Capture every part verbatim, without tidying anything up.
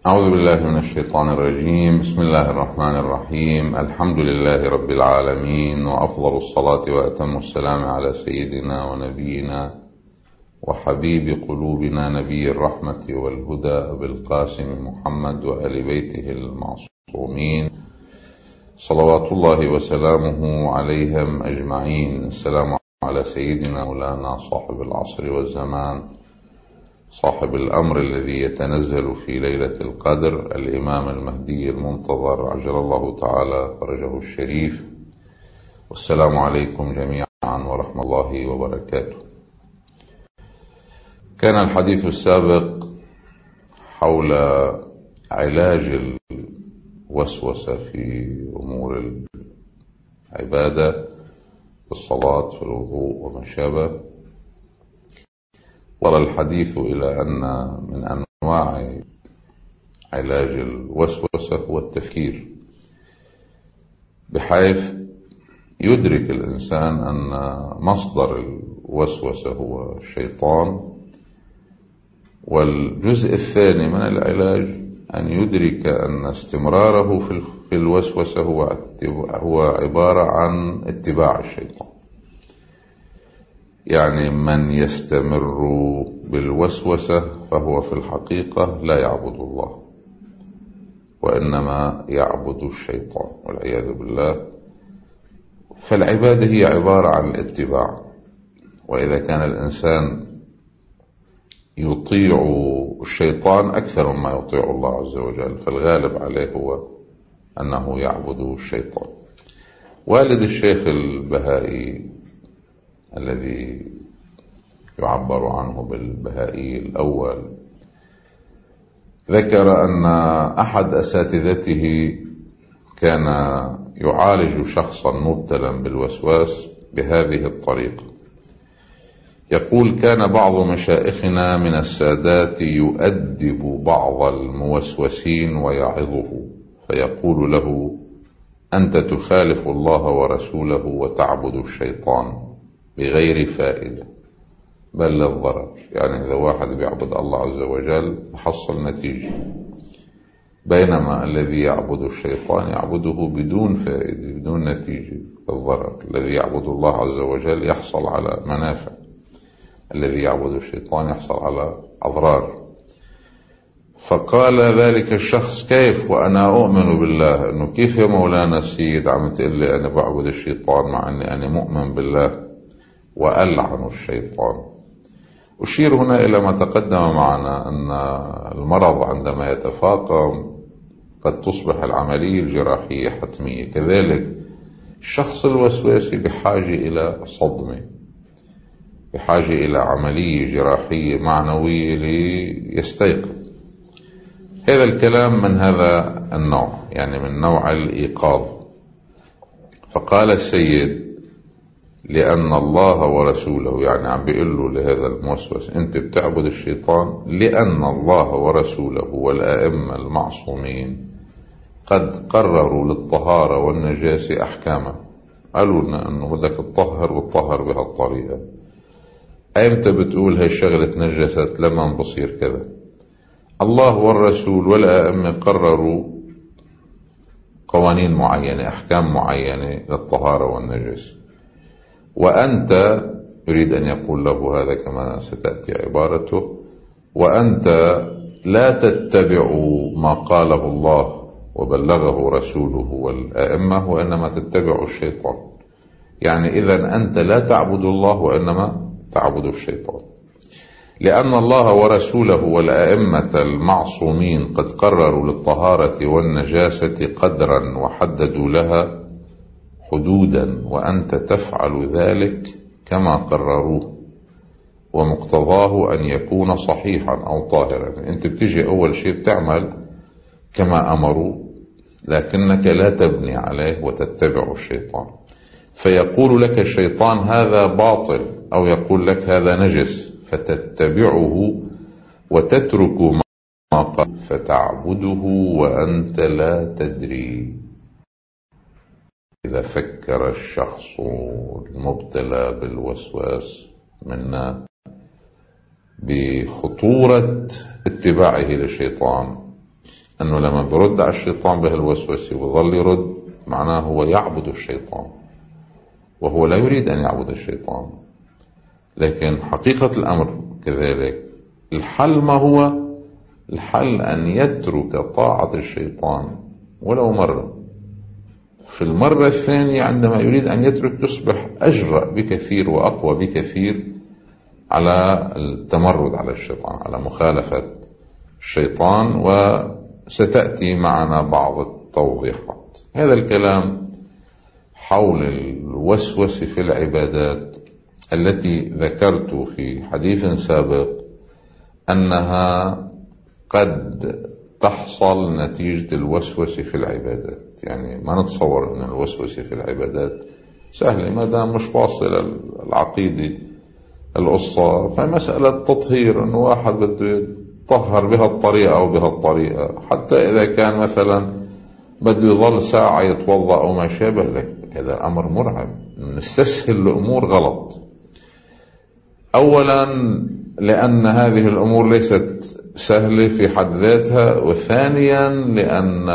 أعوذ بالله من الشيطان الرجيم. بسم الله الرحمن الرحيم. الحمد لله رب العالمين، وأفضل الصلاة وأتم السلام على سيدنا ونبينا وحبيب قلوبنا نبي الرحمة والهدى أبي القاسم محمد وآل بيته المعصومين صلوات الله وسلامه عليهم أجمعين. السلام على سيدنا مولانا صاحب العصر والزمان، صاحب الأمر الذي يتنزل في ليلة القدر، الإمام المهدي المنتظر عجل الله تعالى فرجه الشريف. والسلام عليكم جميعا ورحمة الله وبركاته. كان الحديث السابق حول علاج الوسوسة في أمور العبادة، في الصلاة، في الوضوء وما شابه. وصل الحديث إلى أن من أنواع علاج الوسوسة هو التفكير، بحيث يدرك الإنسان أن مصدر الوسوسة هو الشيطان. والجزء الثاني من العلاج أن يدرك أن استمراره في الوسوسة هو عبارة عن اتباع الشيطان. يعني من يستمر بالوسوسة فهو في الحقيقة لا يعبد الله، وإنما يعبد الشيطان والعياذ بالله. فالعبادة هي عبارة عن الاتباع، وإذا كان الإنسان يطيع الشيطان أكثر مما يطيع الله عز وجل، فالغالب عليه هو أنه يعبد الشيطان. والد الشيخ البهائي الذي يعبر عنه بالبهائي الأول ذكر أن أحد أساتذته كان يعالج شخصا مبتلا بالوسواس بهذه الطريقة. يقول: كان بعض مشائخنا من السادات يؤدب بعض الموسوسين ويعظه، فيقول له: أنت تخالف الله ورسوله وتعبد الشيطان بغير فائدة بل للضرر. يعني إذا واحد بيعبد الله عز وجل حصل نتيجة، بينما الذي يعبد الشيطان يعبده بدون فائدة، بدون نتيجة، الضرر. الذي يعبد الله عز وجل يحصل على منافع، الذي يعبد الشيطان يحصل على أضرار. فقال ذلك الشخص: كيف وأنا أؤمن بالله؟ أنه كيف يا مولانا السيد عم تقول لي أنا بعبد الشيطان مع أني أنا مؤمن بالله وألعن الشيطان؟ أشير هنا إلى ما تقدم معنا أن المرض عندما يتفاقم قد تصبح العملية الجراحية حتمية. كذلك الشخص الوسواسي بحاجة إلى صدمة، بحاجة إلى عملية جراحية معنوية ليستيقظ. هذا الكلام من هذا النوع، يعني من نوع الإيقاظ. فقال السيد: لأن الله ورسوله، يعني عم بيقول له لهذا الموسوس: أنت بتعبد الشيطان لأن الله ورسوله والآئمة المعصومين قد قرروا للطهارة والنجاسة أحكاما. قالوا لنا أنه بدك تطهر وتطهر بهالطريقة. أيمتى بتقول هاي الشغلة تنجست؟ لما بصير كذا. الله والرسول والآئمة قرروا قوانين معينة، أحكام معينة للطهارة والنجاسة، وأنت يريد أن يقول له هذا كما ستأتي عبارته: وأنت لا تتبع ما قاله الله وبلغه رسوله والآئمة، وإنما تتبع الشيطان. يعني إذن أنت لا تعبد الله وإنما تعبد الشيطان، لأن الله ورسوله والآئمة المعصومين قد قرروا للطهارة والنجاسة قدرا وحددوا لها حدودا، وأنت تفعل ذلك كما قرروه، ومقتضاه أن يكون صحيحا أو طاهرا. أنت بتجي أول شيء بتعمل كما أمروا، لكنك لا تبني عليه وتتبع الشيطان. فيقول لك الشيطان هذا باطل، أو يقول لك هذا نجس، فتتبعه وتترك ما قال، فتعبده وأنت لا تدري. إذا فكر الشخص المبتلى بالوسواس منا بخطورة اتباعه للشيطان أنه لما برد على الشيطان بهالوسوسة وظل يرد معناه هو يعبد الشيطان، وهو لا يريد أن يعبد الشيطان. لكن حقيقة الأمر كذلك الحل ما هو؟ الحل أن يترك طاعة الشيطان ولو مرة. في المرة الثانية عندما يريد أن يترك تصبح أجرأ بكثير وأقوى بكثير على التمرد على الشيطان، على مخالفة الشيطان، وستأتي معنا بعض التوضيحات. هذا الكلام حول الوسوسة في العبادات التي ذكرت في حديث سابق أنها قد تحصل نتيجة الوسوسة في العبادات. يعني ما نتصور أن الوسوسة في العبادات سهلة ما دام مش واصلة العقيدة القصة، فمسألة تطهير أنه واحد بده يطهر بهالطريقة أو بهالطريقة، حتى إذا كان مثلا بده يظل ساعة يتوضأ أو ما شابه لك، هذا أمر مرعب. نستسهل الأمور غلط. أولا لأن هذه الأمور ليست سهلة في حد ذاتها، وثانيا لأن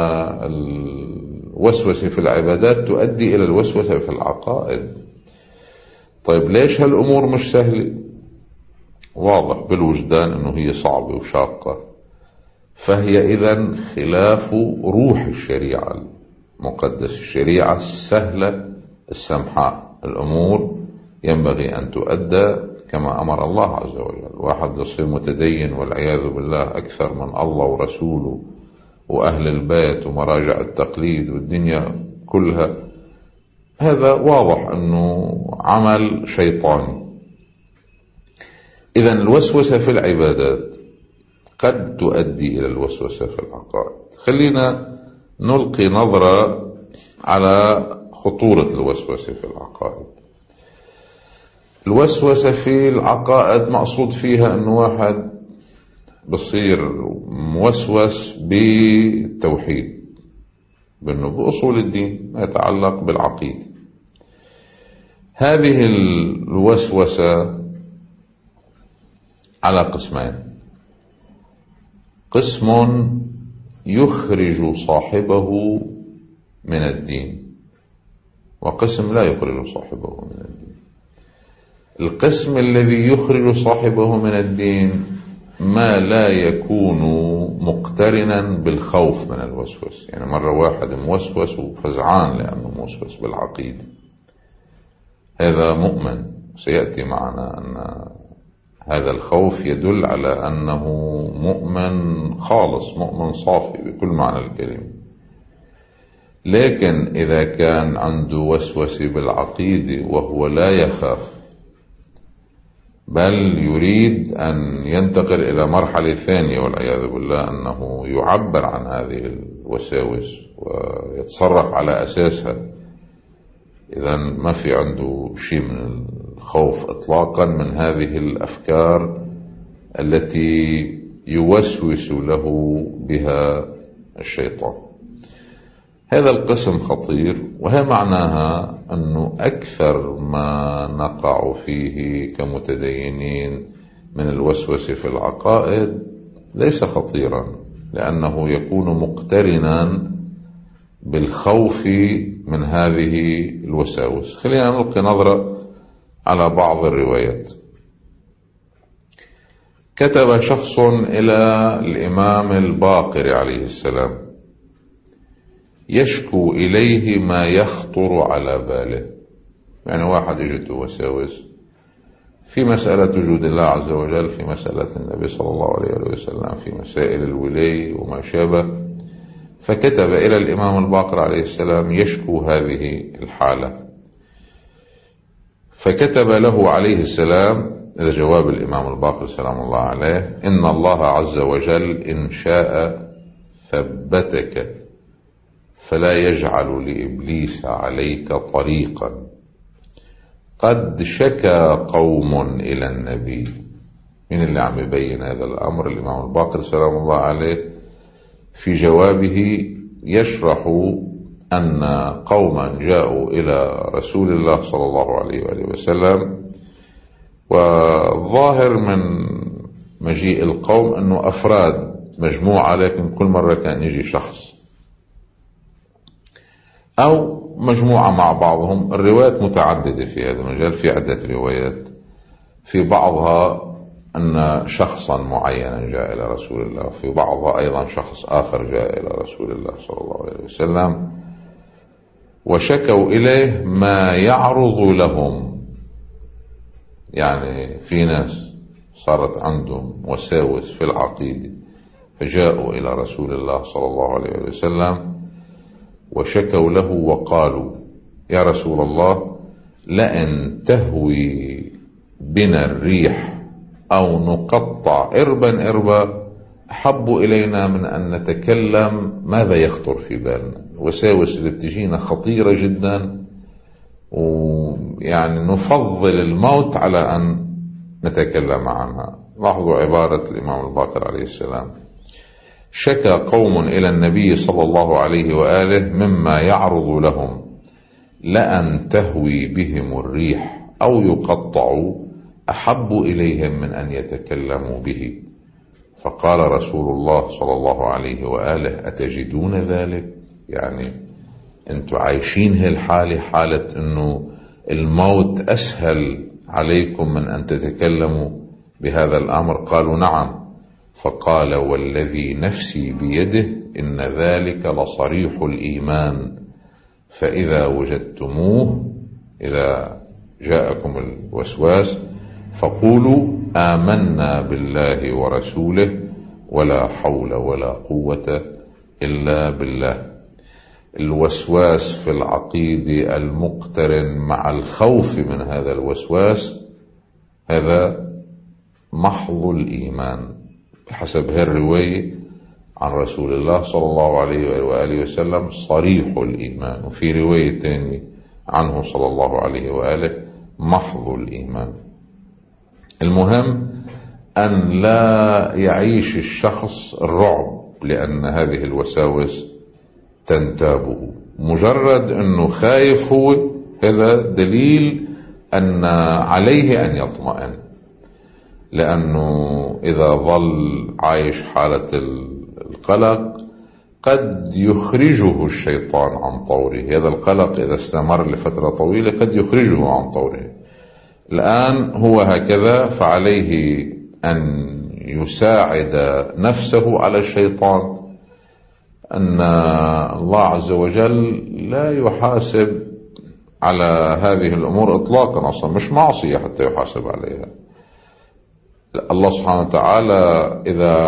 الوسوسة في العبادات تؤدي إلى الوسوسة في العقائد. طيب ليش هالأمور مش سهلة؟ واضح بالوجدان أنه هي صعبة وشاقة، فهي إذن خلاف روح الشريعة المقدسة، الشريعة السهلة السمحاء. الأمور ينبغي أن تؤدى كما أمر الله عز وجل. واحد يصير متدين والعياذ بالله أكثر من الله ورسوله وأهل البيت ومراجع التقليد والدنيا كلها، هذا واضح أنه عمل شيطاني. إذن الوسوسة في العبادات قد تؤدي إلى الوسوسة في العقائد. خلينا نلقي نظرة على خطورة الوسوسة في العقائد. الوسوسة في العقائد مقصود فيها أنه واحد بصير موسوس بالتوحيد، بأنه بأصول الدين ما يتعلق بالعقيدة. هذه الوسوسة على قسمين: قسم يخرج صاحبه من الدين، وقسم لا يخرج صاحبه من الدين. القسم الذي يخرج صاحبه من الدين ما لا يكون مقترنا بالخوف من الوسوس. يعني مرة واحد موسوس وفزعان لأنه موسوس بالعقيدة، هذا مؤمن. سيأتي معنا أن هذا الخوف يدل على أنه مؤمن خالص، مؤمن صافي بكل معنى الكلمة. لكن إذا كان عنده وسوسة بالعقيدة وهو لا يخاف، بل يريد أن ينتقل إلى مرحلة ثانية والعياذ بالله، أنه يعبر عن هذه الوساوس ويتصرف على أساسها، إذن ما في عنده شيء من الخوف إطلاقا من هذه الأفكار التي يوسوس له بها الشيطان. هذا القسم خطير، وهي معناها أنه أكثر ما نقع فيه كمتدينين من الوسوسة في العقائد ليس خطيرا، لأنه يكون مقترنا بالخوف من هذه الوساوس. خلينا نلقي نظرة على بعض الروايات. كتب شخص إلى الإمام الباقر عليه السلام يشكو إليه ما يخطر على باله. يعني واحد يجده وساوس في مسألة وجود الله عز وجل، في مسألة النبي صلى الله عليه وسلم، في مسائل الولاية وما شابه، فكتب إلى الإمام الباقر عليه السلام يشكو هذه الحالة. فكتب له عليه السلام إذا جواب الإمام الباقر سلام الله عليه: إن الله عز وجل إن شاء ثبتك فلا يجعل لإبليس عليك طريقا. قد شكى قوم إلى النبي. من اللي عم يبين هذا الأمر؟ الإمام الباقر سلام الله عليه في جوابه يشرح أن قوما جاءوا إلى رسول الله صلى الله عليه وآله وسلم، والظاهر من مجيء القوم أنه أفراد مجموعة لكن كل مرة كان يجي شخص، أو مجموعة مع بعضهم. الروايات متعددة في هذا المجال، في عدة روايات، في بعضها أن شخصا معينا جاء إلى رسول الله، في بعضها أيضا شخص آخر جاء إلى رسول الله صلى الله عليه وسلم وشكوا إليه ما يعرض لهم. يعني في ناس صارت عندهم وساوس في العقيدة فجاءوا إلى رسول الله صلى الله عليه وسلم وشكوا له وقالوا: يا رسول الله، لئن تهوي بنا الريح أو نقطع إربا إربا أحب إلينا من أن نتكلم ماذا يخطر في بالنا. وساوس اللي بتجينا خطيرة جدا، ويعني نفضل الموت على أن نتكلم عنها. لاحظوا عبارة الإمام الباقر عليه السلام: شكى قوم إلى النبي صلى الله عليه وآله مما يعرض لهم، لأن تهوي بهم الريح أو يقطعوا أحب إليهم من أن يتكلموا به. فقال رسول الله صلى الله عليه وآله: أتجدون ذلك؟ يعني أنتوا عايشين هالحالة، حالة أنه الموت أسهل عليكم من أن تتكلموا بهذا الأمر؟ قالوا: نعم. فقال: والذي نفسي بيده إن ذلك لصريح الإيمان، فإذا وجدتموه، إذا جاءكم الوسواس، فقولوا: آمنا بالله ورسوله ولا حول ولا قوة إلا بالله. الوسواس في العقيدة المقترن مع الخوف من هذا الوسواس هذا محض الإيمان بحسب هذه الرواية عن رسول الله صلى الله عليه وآله وسلم، صريح الإيمان. وفي رواية تانية عنه صلى الله عليه وآله محض الإيمان. المهم أن لا يعيش الشخص الرعب لأن هذه الوساوس تنتابه. مجرد أنه خايف هو، هذا دليل أن عليه أن يطمئن، لأنه إذا ظل عايش حالة القلق قد يخرجه الشيطان عن طوره. هذا القلق إذا استمر لفترة طويلة قد يخرجه عن طوره. الآن هو هكذا، فعليه أن يساعد نفسه على الشيطان. أن الله عز وجل لا يحاسب على هذه الأمور إطلاقا، أصلا مش معصية حتى يحاسب عليها. الله سبحانه وتعالى إذا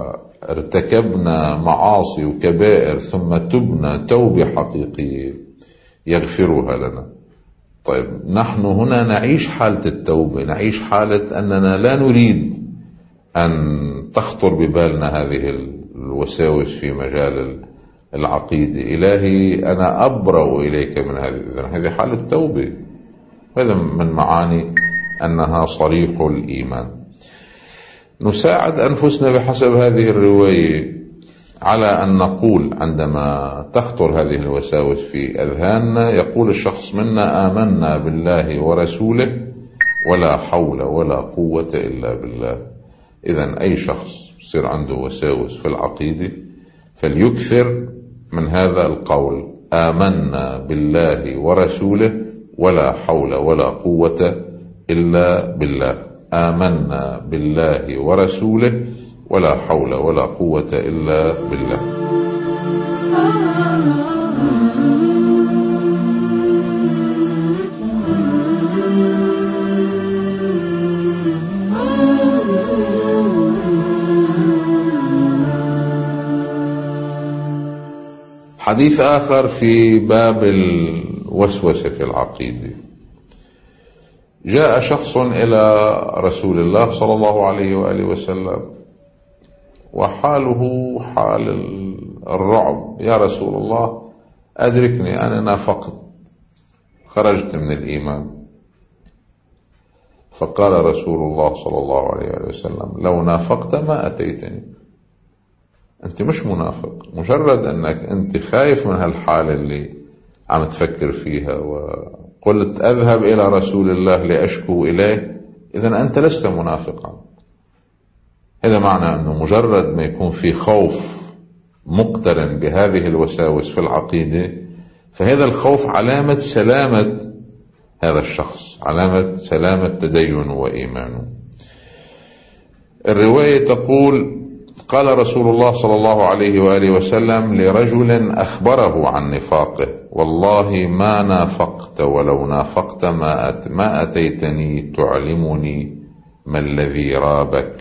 ارتكبنا معاصي وكبائر ثم تبنا توبة حقيقية يغفرها لنا. طيب نحن هنا نعيش حالة التوبة، نعيش حالة أننا لا نريد أن تخطر ببالنا هذه الوساوس في مجال العقيدة. إلهي أنا أبرأ إليك من هذه. إذن هذه حالة توبة، هذا من معاني أنها صريح الإيمان. نساعد أنفسنا بحسب هذه الرواية على أن نقول عندما تخطر هذه الوساوس في أذهاننا، يقول الشخص منا: آمنا بالله ورسوله ولا حول ولا قوة إلا بالله. إذن أي شخص يصير عنده وساوس في العقيدة فليكثر من هذا القول: آمنا بالله ورسوله ولا حول ولا قوة إلا بالله. آمنا بالله ورسوله ولا حول ولا قوة إلا بالله. حديث آخر في باب الوسوسة في العقيدة. جاء شخص إلى رسول الله صلى الله عليه وآله وسلم وحاله حال الرعب: يا رسول الله، أدركني، أنا نافقت، خرجت من الإيمان. فقال رسول الله صلى الله عليه وسلم: لو نافقت ما أتيتني. أنت مش منافق، مجرد أنك أنت خايف من هالحالة اللي عم تفكر فيها وقلت أذهب إلى رسول الله لأشكو إليه، إذن أنت لست منافقا. هذا معنى أنه مجرد ما يكون في خوف مقترن بهذه الوساوس في العقيدة، فهذا الخوف علامة سلامة هذا الشخص، علامة سلامة تدينه وإيمانه. الرواية تقول: قال رسول الله صلى الله عليه وآله وسلم لرجل أخبره عن نفاقه: والله ما نافقت، ولو نافقت ما, أت ما أتيتني تعلمني ما الذي رابك.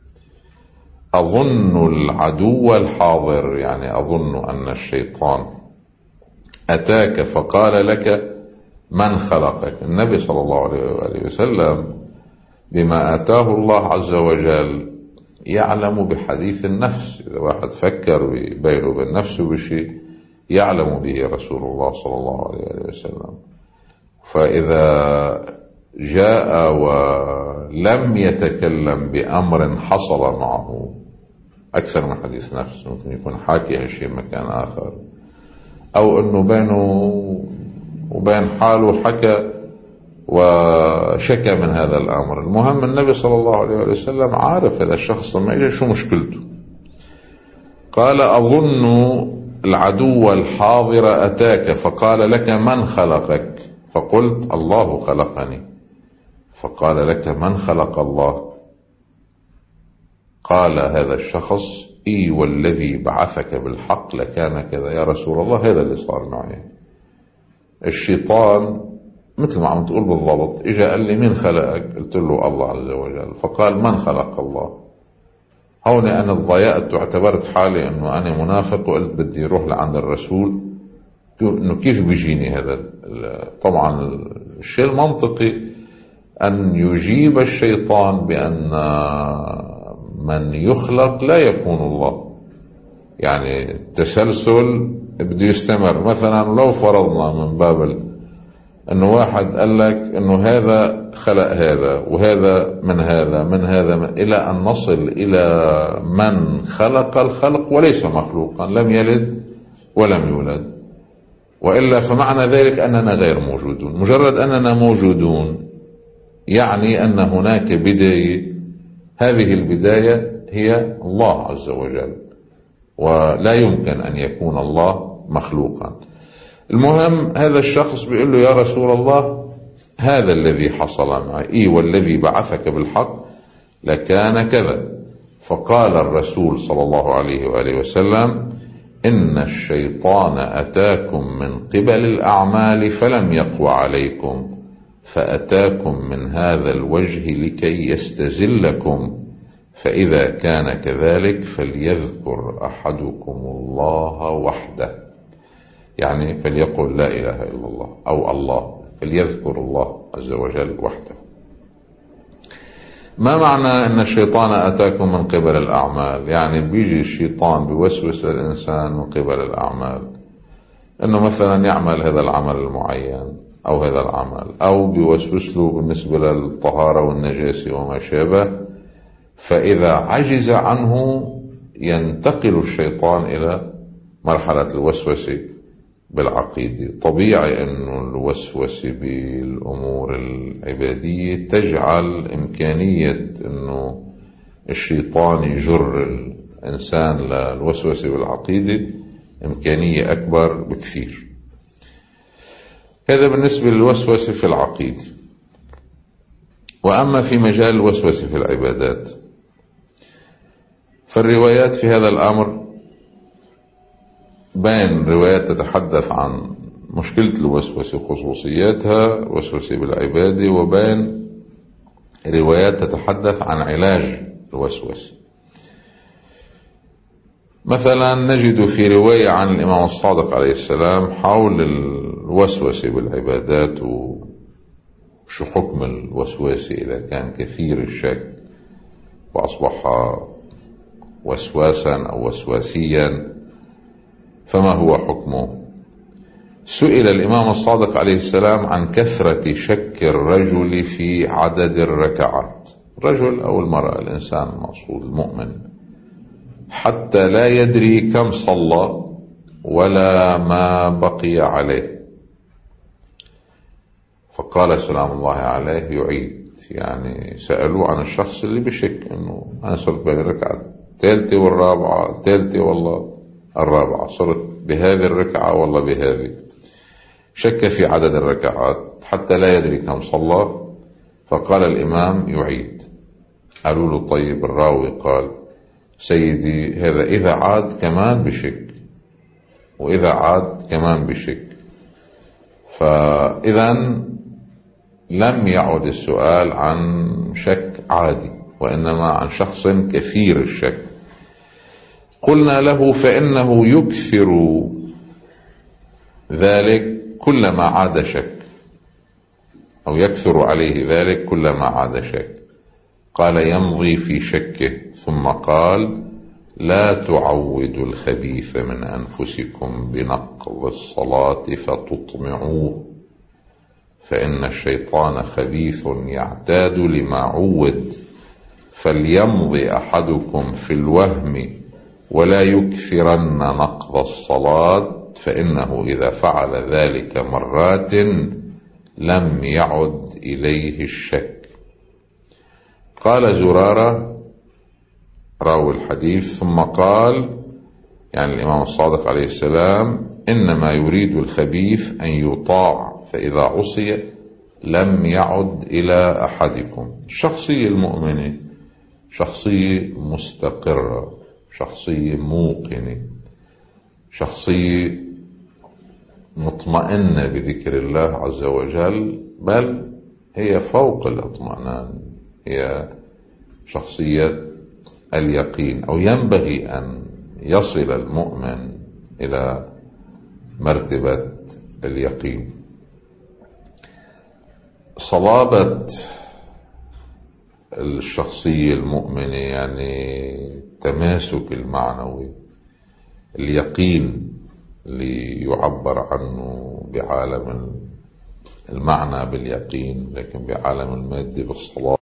أظن العدو الحاضر، يعني أظن أن الشيطان أتاك فقال لك من خلقك. النبي صلى الله عليه وآله وسلم بما آتاه الله عز وجل يعلم بحديث النفس. إذا واحد فكر بينه وبين نفسه بشيء يعلم به رسول الله صلى الله عليه وسلم. فإذا جاء ولم يتكلم بأمر حصل معه أكثر من حديث نفس، ممكن يكون حاكي هالشيء مكان آخر، أو أنه بينه وبين حاله حكى وشكى من هذا الأمر. المهم النبي صلى الله عليه وسلم عارف هذا الشخص لما يجي شو مشكلته. قال: أظن العدو الحاضر أتاك فقال لك من خلقك. فقلت: الله خلقني. فقال: لك من خلق الله؟ قال هذا الشخص: إي والذي بعثك بالحق لكان كذا. يا رسول الله هذا اللي صار معي. الشيطان مثل ما عم تقول بالضبط إجا قال لي من خلقك؟ قلت له الله عز وجل. فقال: من خلق الله؟ هون أنا ضيأت واعتبرت حالي أنه أنا منافق، وقلت بدي أروح لعند الرسول أنه كيف بيجيني هذا. طبعا الشيء المنطقي أن يجيب الشيطان بأن من يخلق لا يكون الله، يعني التسلسل بده يستمر. مثلا لو فرضنا من باب أنه واحد قال لك أنه هذا خلق هذا وهذا من هذا من هذا من إلى أن نصل إلى من خلق الخلق وليس مخلوقا، لم يلد ولم يولد، وإلا فمعنى ذلك أننا غير موجودون. مجرد أننا موجودون يعني أن هناك بداية، هذه البداية هي الله عز وجل، ولا يمكن أن يكون الله مخلوقا. المهم هذا الشخص بيقول له: يا رسول الله هذا الذي حصل معي، إي والذي بعثك بالحق لكان كذا. فقال الرسول صلى الله عليه وآله وسلم: إن الشيطان أتاكم من قبل الأعمال فلم يقوى عليكم، فأتاكم من هذا الوجه لكي يستزلكم، فإذا كان كذلك فليذكر أحدكم الله وحده، يعني فليقل لا إله إلا الله أو الله، فليذكر الله عز وجل وحده. ما معنى أن الشيطان أتاكم من قبل الأعمال؟ يعني بيجي الشيطان بيوسوس للإنسان من قبل الأعمال، أنه مثلا يعمل هذا العمل المعين أو هذا العمل، أو بيوسوس له بالنسبة للطهارة والنجاسة وما شابه، فإذا عجز عنه ينتقل الشيطان إلى مرحلة الوسوسة بالعقيدة. طبيعي أنه الوسوسة بالأمور العبادية تجعل إمكانية أنه الشيطان يجر الإنسان للوسوسة بالعقيدة إمكانية أكبر بكثير. هذا بالنسبة للوسوسة في العقيدة. وأما في مجال الوسوسة في العبادات فالروايات في هذا الأمر بين روايات تتحدث عن مشكلة الوسوسة وخصوصياتها الوسوسة بالعبادة، وبين روايات تتحدث عن علاج الوسوسة. مثلا نجد في رواية عن الإمام الصادق عليه السلام حول الوسوسة بالعبادات وشو حكم الوسوسة إذا كان كثير الشك وأصبح وسواسا أو وسواسيا، فما هو حكمه؟ سئل الإمام الصادق عليه السلام عن كثرة شك الرجل في عدد الركعات، الرجل أو المرأة، الإنسان المقصود المؤمن، حتى لا يدري كم صلى ولا ما بقي عليه. فقال سلام الله عليه: يعيد. يعني سألوه عن الشخص اللي بشك إنه أنا صرت بين الركعة الثالثة والرابعة، الثالثة والله الرابعة، صرت بهذه الركعة والله بهذه، شك في عدد الركعات حتى لا يدري كم صلى، فقال الإمام يعيد. قالوا له طيب الراوي قال سيدي هذا إذا عاد كمان بشك وإذا عاد كمان بشك، فإذا لم يعد السؤال عن شك عادي وإنما عن شخص كثير الشك. قلنا له فإنه يكثر ذلك كلما عاد شك، أو يكثر عليه ذلك كلما عاد شك. قال يمضي في شكه، ثم قال لا تعودوا الخبيث من أنفسكم بنقض الصلاة فتطمعوه، فإن الشيطان خبيث يعتاد لما عود، فليمضي أحدكم في الوهم ولا يكثرن نقض الصلاة، فإنه إذا فعل ذلك مرات لم يعد إليه الشك. قال زرارة راوي الحديث ثم قال يعني الإمام الصادق عليه السلام إنما يريد الخبيث أن يطاع، فإذا عصي لم يعد إلى أحدكم. الشخصية المؤمنة شخصية مستقرة، شخصية موقنة، شخصية مطمئنة بذكر الله عز وجل، بل هي فوق الاطمئنان، هي شخصية اليقين، أو ينبغي أن يصل المؤمن إلى مرتبة اليقين. صلابة الشخصية المؤمنة يعني التماسك المعنوي، اليقين اللي يعبر عنه بعالم المعنى باليقين، لكن بعالم المادة بالصلاة.